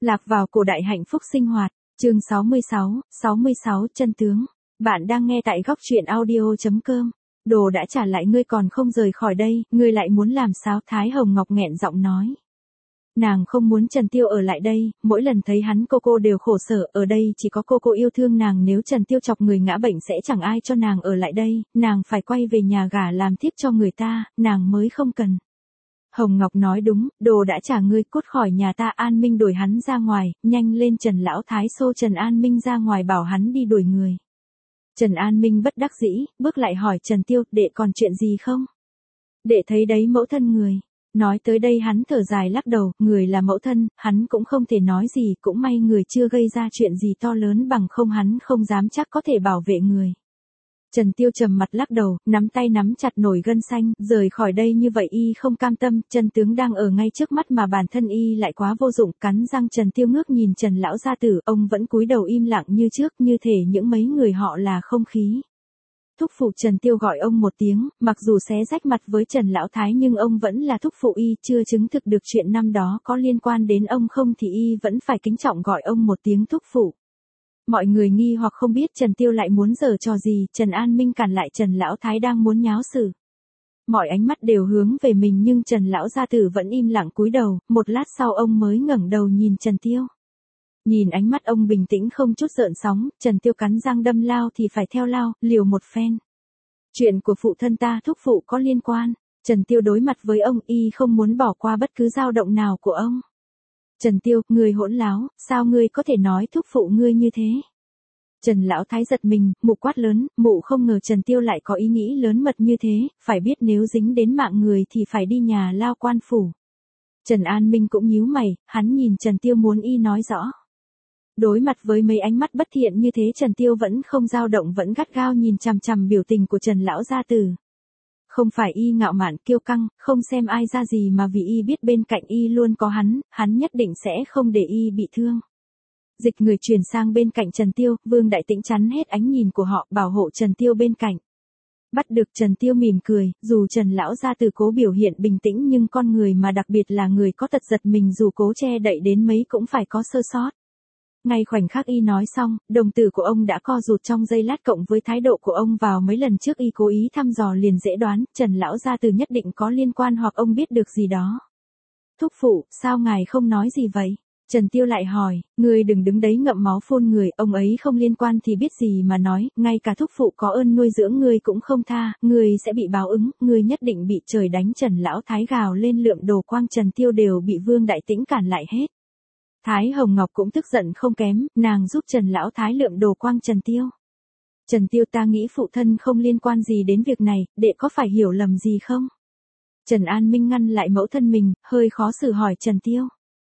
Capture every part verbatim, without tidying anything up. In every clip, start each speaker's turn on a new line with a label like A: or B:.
A: Lạc vào cổ đại hạnh phúc sinh hoạt, chương sáu mươi sáu, sáu mươi sáu chân tướng. Bạn đang nghe tại góc truyện audio chấm com. Đồ đã trả lại ngươi còn không rời khỏi đây, ngươi lại muốn làm sao? Thái Hồng Ngọc nghẹn giọng nói. Nàng không muốn Trần Tiêu ở lại đây, mỗi lần thấy hắn cô cô đều khổ sở, ở đây chỉ có cô cô yêu thương nàng, nếu Trần Tiêu chọc người ngã bệnh sẽ chẳng ai cho nàng ở lại đây, nàng phải quay về nhà gả làm thiếp cho người ta, nàng mới không cần. Hồng Ngọc nói đúng, đồ đã trả ngươi, cút khỏi nhà ta. An Minh đuổi hắn ra ngoài, nhanh lên. Trần Lão Thái xô Trần An Minh ra ngoài bảo hắn đi đuổi người. Trần An Minh bất đắc dĩ, bước lại hỏi Trần Tiêu, đệ còn chuyện gì không? Đệ thấy đấy mẫu thân người. Nói tới đây hắn thở dài lắc đầu, người là mẫu thân, hắn cũng không thể nói gì, cũng may người chưa gây ra chuyện gì to lớn, bằng không hắn không dám chắc có thể bảo vệ người. Trần Tiêu trầm mặt lắc đầu, nắm tay nắm chặt nổi gân xanh, rời khỏi đây như vậy y không cam tâm, chân tướng đang ở ngay trước mắt mà bản thân y lại quá vô dụng, cắn răng Trần Tiêu ngước nhìn Trần Lão gia tử, ông vẫn cúi đầu im lặng như trước, như thể những mấy người họ là không khí. Thúc phụ. Trần Tiêu gọi ông một tiếng, mặc dù xé rách mặt với Trần Lão Thái nhưng ông vẫn là thúc phụ y, chưa chứng thực được chuyện năm đó có liên quan đến ông không thì y vẫn phải kính trọng gọi ông một tiếng thúc phụ. Mọi người nghi hoặc không biết Trần Tiêu lại muốn giở trò gì, Trần An Minh cản lại Trần Lão Thái đang muốn nháo sự. Mọi ánh mắt đều hướng về mình nhưng Trần Lão gia tử vẫn im lặng cúi đầu, một lát sau ông mới ngẩng đầu nhìn Trần Tiêu. Nhìn ánh mắt ông bình tĩnh không chút gợn sóng, Trần Tiêu cắn răng đâm lao thì phải theo lao, liều một phen. Chuyện của phụ thân ta thúc phụ có liên quan. Trần Tiêu đối mặt với ông y không muốn bỏ qua bất cứ dao động nào của ông. Trần Tiêu, ngươi hỗn láo, sao ngươi có thể nói thúc phụ ngươi như thế? Trần Lão Thái giật mình, mụ quát lớn, mụ không ngờ Trần Tiêu lại có ý nghĩ lớn mật như thế, phải biết nếu dính đến mạng người thì phải đi nhà lao quan phủ. Trần An Minh cũng nhíu mày, hắn nhìn Trần Tiêu muốn y nói rõ. Đối mặt với mấy ánh mắt bất thiện như thế Trần Tiêu vẫn không dao động, vẫn gắt gao nhìn chằm chằm biểu tình của Trần Lão gia tử. Không phải y ngạo mạn kiêu căng, không xem ai ra gì mà vì y biết bên cạnh y luôn có hắn, hắn nhất định sẽ không để y bị thương. Dịch người chuyển sang bên cạnh Trần Tiêu, Vương Đại Tĩnh chắn hết ánh nhìn của họ, bảo hộ Trần Tiêu bên cạnh. Bắt được Trần Tiêu mỉm cười, dù Trần Lão gia tử cố biểu hiện bình tĩnh nhưng con người mà đặc biệt là người có tật giật mình dù cố che đậy đến mấy cũng phải có sơ sót. Ngay khoảnh khắc y nói xong, đồng tử của ông đã co rụt trong giây lát, cộng với thái độ của ông vào mấy lần trước y cố ý thăm dò liền dễ đoán, Trần Lão gia tử nhất định có liên quan hoặc ông biết được gì đó. Thúc phụ, sao ngài không nói gì vậy? Trần Tiêu lại hỏi, ngươi đừng đứng đấy ngậm máu phun người, ông ấy không liên quan thì biết gì mà nói, ngay cả thúc phụ có ơn nuôi dưỡng ngươi cũng không tha, ngươi sẽ bị báo ứng, ngươi nhất định bị trời đánh. Trần Lão Thái gào lên lượm đồ quang Trần Tiêu đều bị Vương Đại Tĩnh cản lại hết. Thái Hồng Ngọc cũng tức giận không kém, nàng giúp Trần Lão Thái lượm đồ quang Trần Tiêu. Trần Tiêu, ta nghĩ phụ thân không liên quan gì đến việc này, đệ có phải hiểu lầm gì không? Trần An Minh ngăn lại mẫu thân mình, hơi khó xử hỏi Trần Tiêu.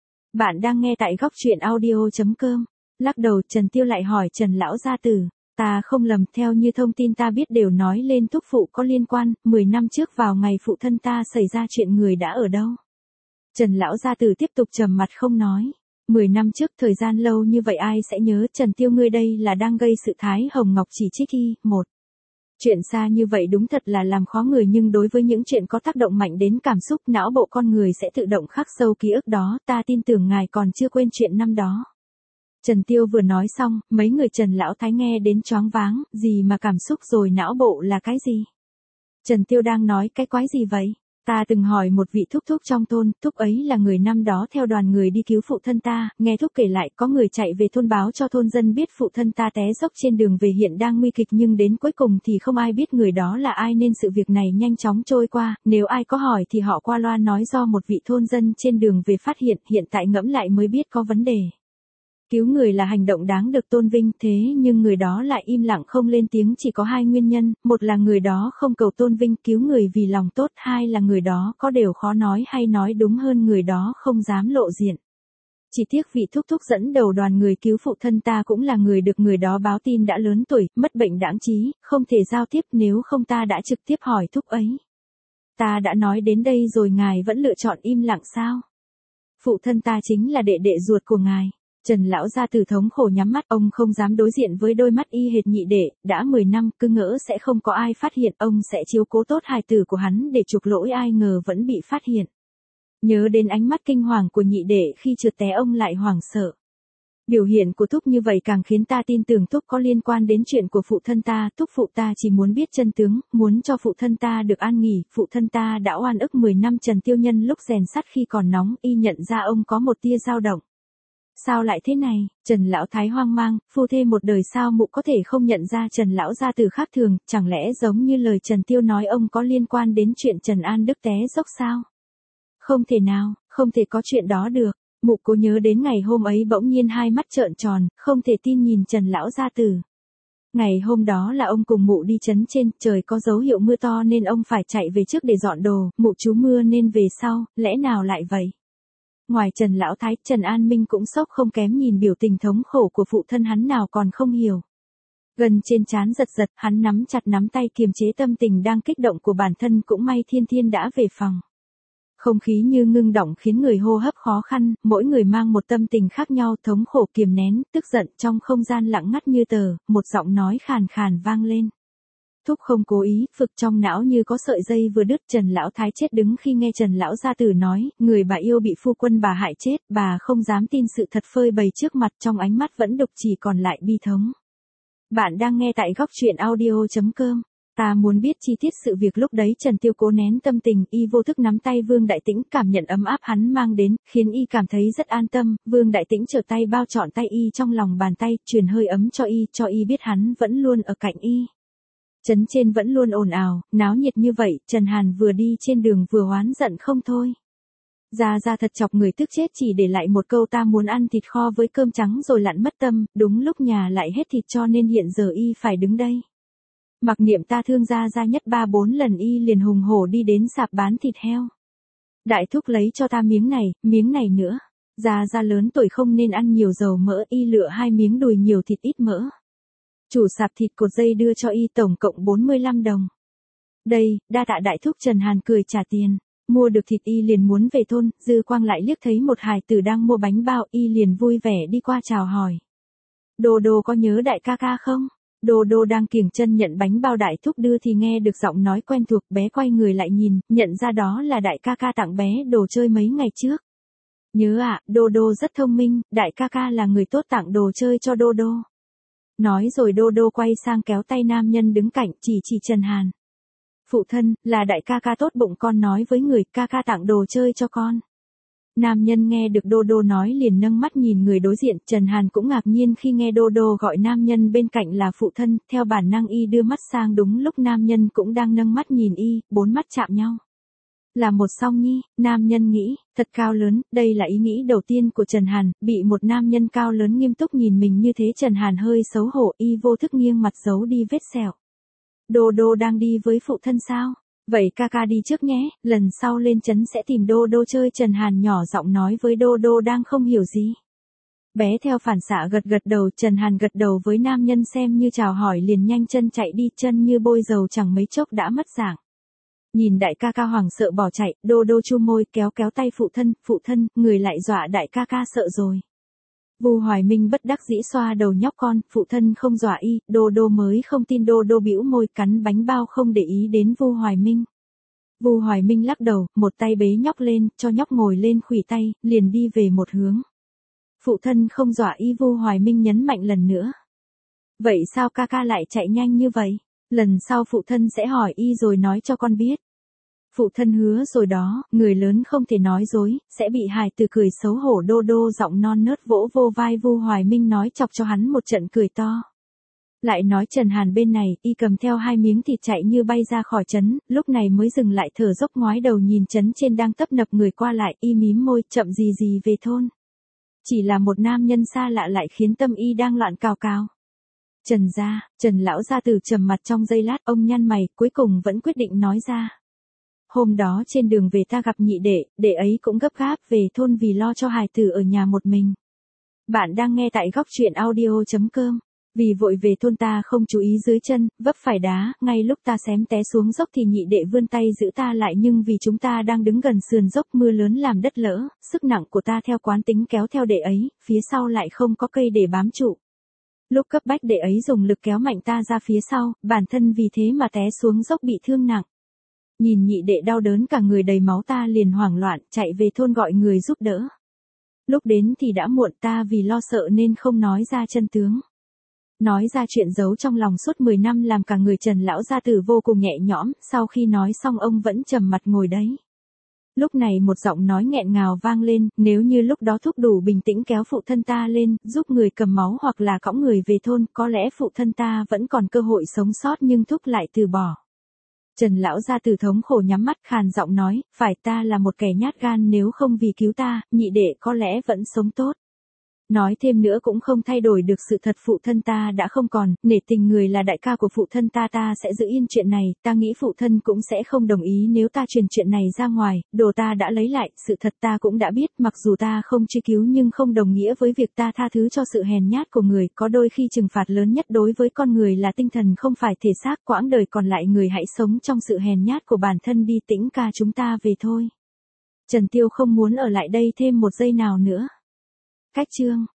A: Bạn đang nghe tại góc truyện audio chấm com. Lắc đầu Trần Tiêu lại hỏi Trần Lão gia tử, ta không lầm, theo như thông tin ta biết đều nói lên thúc phụ có liên quan, mười năm trước vào ngày phụ thân ta xảy ra chuyện người đã ở đâu? Trần Lão gia tử tiếp tục trầm mặt không nói. Mười năm trước, thời gian lâu như vậy ai sẽ nhớ? Trần Tiêu, ngươi đây là đang gây sự. Thái Hồng Ngọc chỉ trích y. Một chuyện xa như vậy đúng thật là làm khó người, nhưng đối với những chuyện có tác động mạnh đến cảm xúc, não bộ con người sẽ tự động khắc sâu ký ức đó, ta tin tưởng ngài còn chưa quên chuyện năm đó. Trần Tiêu vừa nói xong, mấy người Trần Lão Thái nghe đến choáng váng, gì mà cảm xúc rồi não bộ là cái gì? Trần Tiêu đang nói cái quái gì vậy? Ta từng hỏi một vị thúc thúc trong thôn, thúc ấy là người năm đó theo đoàn người đi cứu phụ thân ta, nghe thúc kể lại có người chạy về thôn báo cho thôn dân biết phụ thân ta té dốc trên đường về hiện đang nguy kịch, nhưng đến cuối cùng thì không ai biết người đó là ai nên sự việc này nhanh chóng trôi qua, nếu ai có hỏi thì họ qua loa nói do một vị thôn dân trên đường về phát hiện, hiện tại ngẫm lại mới biết có vấn đề. Cứu người là hành động đáng được tôn vinh, thế nhưng người đó lại im lặng không lên tiếng, chỉ có hai nguyên nhân, một là người đó không cầu tôn vinh, cứu người vì lòng tốt, hai là người đó có điều khó nói, hay nói đúng hơn người đó không dám lộ diện. Chỉ tiếc vị thúc thúc dẫn đầu đoàn người cứu phụ thân ta cũng là người được người đó báo tin đã lớn tuổi, mất bệnh đãng trí, không thể giao tiếp, nếu không ta đã trực tiếp hỏi thúc ấy. Ta đã nói đến đây rồi ngài vẫn lựa chọn im lặng sao? Phụ thân ta chính là đệ đệ ruột của ngài. Trần Lão gia tử thống khổ nhắm mắt, ông không dám đối diện với đôi mắt y hệt nhị đệ, đã mười năm, cứ ngỡ sẽ không có ai phát hiện, ông sẽ chiếu cố tốt hài tử của hắn để chuộc lỗi, ai ngờ vẫn bị phát hiện. Nhớ đến ánh mắt kinh hoàng của nhị đệ khi trượt té ông lại hoảng sợ. Biểu hiện của Thúc như vậy càng khiến ta tin tưởng Thúc có liên quan đến chuyện của phụ thân ta. Thúc phụ ta chỉ muốn biết chân tướng, muốn cho phụ thân ta được an nghỉ. Phụ thân ta đã oan ức mười năm Trần Tiêu Nhân lúc rèn sắt khi còn nóng, y nhận ra ông có một tia dao động. Sao lại thế này? Trần Lão Thái hoang mang, phu thê một đời sao mụ có thể không nhận ra Trần Lão gia tử khác thường, chẳng lẽ giống như lời Trần Tiêu nói ông có liên quan đến chuyện Trần An Đức té dốc sao? Không thể nào, không thể có chuyện đó được. Mụ cố nhớ đến ngày hôm ấy bỗng nhiên hai mắt trợn tròn, không thể tin nhìn Trần Lão gia tử. Ngày hôm đó là ông cùng mụ đi trấn trên, trời có dấu hiệu mưa to nên ông phải chạy về trước để dọn đồ, mụ trú mưa nên về sau, lẽ nào lại vậy? Ngoài Trần Lão Thái, Trần An Minh cũng sốc không kém, nhìn biểu tình thống khổ của phụ thân hắn nào còn không hiểu. Gần trên trán giật giật, hắn nắm chặt nắm tay kiềm chế tâm tình đang kích động của bản thân, cũng may Thiên Thiên đã về phòng. Không khí như ngưng đọng khiến người hô hấp khó khăn, mỗi người mang một tâm tình khác nhau, thống khổ kiềm nén, tức giận. Trong không gian lặng ngắt như tờ, một giọng nói khàn khàn vang lên. Thúc không cố ý, phực trong não như có sợi dây vừa đứt. Trần Lão Thái chết đứng khi nghe Trần Lão gia tử nói, người bà yêu bị phu quân bà hại chết, bà không dám tin sự thật phơi bày trước mặt, trong ánh mắt vẫn đục chỉ còn lại bi thống. Bạn đang nghe tại góc truyện audio chấm com. Ta muốn biết chi tiết sự việc lúc đấy. Trần Tiêu cố nén tâm tình, y vô thức nắm tay Vương Đại Tĩnh, cảm nhận ấm áp hắn mang đến, khiến y cảm thấy rất an tâm. Vương Đại Tĩnh trở tay bao trọn tay y trong lòng bàn tay, truyền hơi ấm cho y, cho y biết hắn vẫn luôn ở cạnh y. Trấn trên vẫn luôn ồn ào, náo nhiệt như vậy, Trần Hàn vừa đi trên đường vừa oán giận không thôi. Gia Gia thật chọc người tức chết, chỉ để lại một câu ta muốn ăn thịt kho với cơm trắng rồi lặn mất tâm, đúng lúc nhà lại hết thịt cho nên hiện giờ y phải đứng đây. Mặc niệm ta thương Gia Gia nhất ba bốn lần, y liền hùng hổ đi đến sạp bán thịt heo. Đại thúc lấy cho ta miếng này, miếng này nữa. Gia Gia lớn tuổi không nên ăn nhiều dầu mỡ, y lựa hai miếng đùi nhiều thịt ít mỡ. Chủ sạp thịt cột dây đưa cho y tổng cộng bốn mươi lăm đồng. Đây, đa tạ đại thúc. Trần Hàn cười trả tiền. Mua được thịt y liền muốn về thôn, Dư Quang lại liếc thấy một hài tử đang mua bánh bao, y liền vui vẻ đi qua chào hỏi. Đô đô có nhớ đại ca ca không? Đô đô đang kiểng chân nhận bánh bao đại thúc đưa thì nghe được giọng nói quen thuộc, bé quay người lại nhìn, nhận ra đó là đại ca ca tặng bé đồ chơi mấy ngày trước. Nhớ ạ, à, đô đô rất thông minh, đại ca ca là người tốt tặng đồ chơi cho đô đô. Nói rồi đô đô quay sang kéo tay nam nhân đứng cạnh, chỉ chỉ Trần Hàn. Phụ thân, là đại ca ca tốt bụng, con nói với người, ca ca tặng đồ chơi cho con. Nam nhân nghe được đô đô nói liền nâng mắt nhìn người đối diện. Trần Hàn cũng ngạc nhiên khi nghe đô đô gọi nam nhân bên cạnh là phụ thân, theo bản năng y đưa mắt sang đúng lúc nam nhân cũng đang nâng mắt nhìn y, bốn mắt chạm nhau. Là một song nhi, nam nhân nghĩ, thật cao lớn, đây là ý nghĩ đầu tiên của Trần Hàn, bị một nam nhân cao lớn nghiêm túc nhìn mình như thế Trần Hàn hơi xấu hổ, y vô thức nghiêng mặt giấu đi vết sẹo. Đô đô đang đi với phụ thân sao? Vậy ca ca đi trước nhé, lần sau lên trấn sẽ tìm đô đô chơi. Trần Hàn nhỏ giọng nói với đô đô đang không hiểu gì. Bé theo phản xạ gật gật đầu. Trần Hàn gật đầu với nam nhân xem như chào hỏi liền nhanh chân chạy đi, chân như bôi dầu chẳng mấy chốc đã mất dạng. Nhìn đại ca ca hoảng sợ bỏ chạy, đô đô chu môi kéo kéo tay phụ thân, phụ thân, người lại dọa đại ca ca sợ rồi. Vu Hoài Minh bất đắc dĩ xoa đầu nhóc con, phụ thân không dọa y, đô đô mới không tin. Đô đô bĩu môi cắn bánh bao không để ý đến Vu Hoài Minh. Vu Hoài Minh lắc đầu, một tay bế nhóc lên, cho nhóc ngồi lên khuỷu tay, liền đi về một hướng. Phụ thân không dọa y, Vu Hoài Minh nhấn mạnh lần nữa. Vậy sao ca ca lại chạy nhanh như vậy? Lần sau phụ thân sẽ hỏi y rồi nói cho con biết. Phụ thân hứa rồi đó, người lớn không thể nói dối, sẽ bị hài tử cười xấu hổ. Đô đô giọng non nớt vỗ vô vai Vu Hoài Minh nói chọc cho hắn một trận cười to. Lại nói Trần Hàn bên này, y cầm theo hai miếng thịt chạy như bay ra khỏi trấn, lúc này mới dừng lại thở dốc ngoái đầu nhìn trấn trên đang tấp nập người qua lại, y mím môi, chậm gì gì về thôn. Chỉ là một nam nhân xa lạ lại khiến tâm y đang loạn cào cào. Trần gia, Trần lão gia tử trầm mặt trong giây lát, ông nhăn mày, cuối cùng vẫn quyết định nói ra. Hôm đó trên đường về ta gặp nhị đệ, đệ ấy cũng gấp gáp về thôn vì lo cho hài tử ở nhà một mình. Bạn đang nghe tại góc truyện audio chấm com. Vì vội về thôn ta không chú ý dưới chân, vấp phải đá, ngay lúc ta xém té xuống dốc thì nhị đệ vươn tay giữ ta lại, nhưng vì chúng ta đang đứng gần sườn dốc, mưa lớn làm đất lỡ, sức nặng của ta theo quán tính kéo theo đệ ấy, phía sau lại không có cây để bám trụ. Lúc cấp bách đệ ấy dùng lực kéo mạnh ta ra phía sau, bản thân vì thế mà té xuống dốc bị thương nặng. Nhìn nhị đệ đau đớn cả người đầy máu ta liền hoảng loạn, chạy về thôn gọi người giúp đỡ. Lúc đến thì đã muộn, ta vì lo sợ nên không nói ra chân tướng. Nói ra chuyện giấu trong lòng suốt mười năm làm cả người Trần lão gia tử vô cùng nhẹ nhõm, sau khi nói xong ông vẫn trầm mặt ngồi đấy. Lúc này một giọng nói nghẹn ngào vang lên, nếu như lúc đó thúc đủ bình tĩnh kéo phụ thân ta lên, giúp người cầm máu hoặc là cõng người về thôn, có lẽ phụ thân ta vẫn còn cơ hội sống sót nhưng thúc lại từ bỏ. Trần lão gia tử thống khổ nhắm mắt khàn giọng nói, phải ta là một kẻ nhát gan, nếu không vì cứu ta, nhị đệ có lẽ vẫn sống tốt. Nói thêm nữa cũng không thay đổi được sự thật, phụ thân ta đã không còn, nể tình người là đại ca của phụ thân ta ta sẽ giữ yên chuyện này, ta nghĩ phụ thân cũng sẽ không đồng ý nếu ta truyền chuyện này ra ngoài, đồ ta đã lấy lại, sự thật ta cũng đã biết, mặc dù ta không truy cứu nhưng không đồng nghĩa với việc ta tha thứ cho sự hèn nhát của người, có đôi khi trừng phạt lớn nhất đối với con người là tinh thần không phải thể xác, quãng đời còn lại người hãy sống trong sự hèn nhát của bản thân đi, Tĩnh ca chúng ta về thôi. Trần Tiêu không muốn ở lại đây thêm một giây nào nữa. Cách chương